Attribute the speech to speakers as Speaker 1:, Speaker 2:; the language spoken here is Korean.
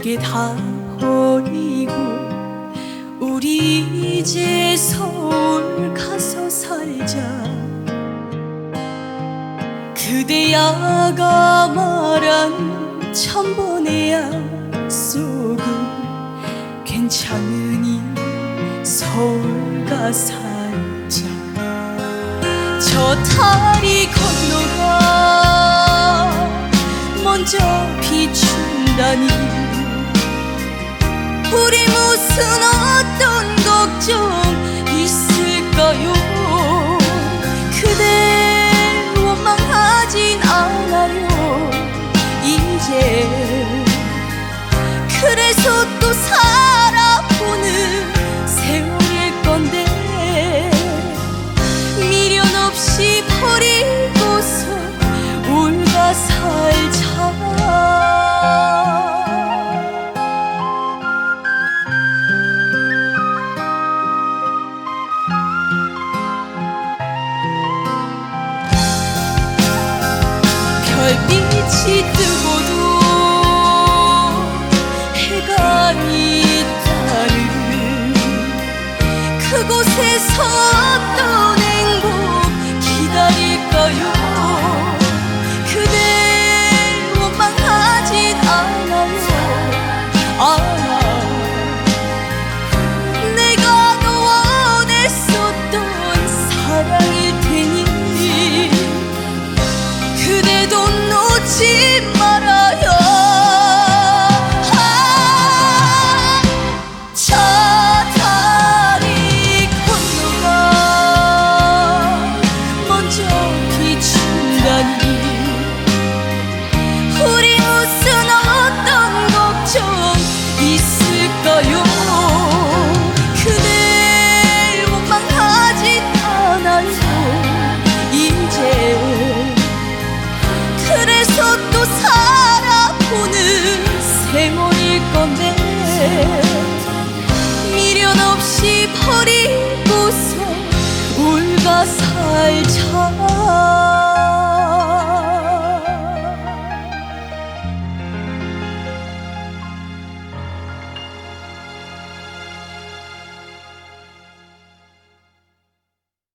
Speaker 1: 내게 다 버리고 우리 이제 서울 가서 살자. 그대야가 말한 천번의 약속은 괜찮으니 서울 가 살자. 저 다리 건너가 먼저 비춘다니 우리 무슨 어떤 걱정 있을까요? 그대 원망하진 않아요 이제. 그래서 또 살아보는 세월일 건데 미련 없이 버리고서 올가 살자. 별빛이 뜨고도 해가 있다는 그곳에서 어떤 행복 기다릴까요? 그대 원망하진 않아요. 내가 더 원했었던 사랑일 테니 그대도 놓지 말아요. 저 다리 건너가 먼저 비춘다니 우리 무슨 어떤 걱정 있을까요? 그대 원망하진 않아요 이제. 그래서 또 살아보는 세월일 건데 미련 없이 버리고서 올가 살자.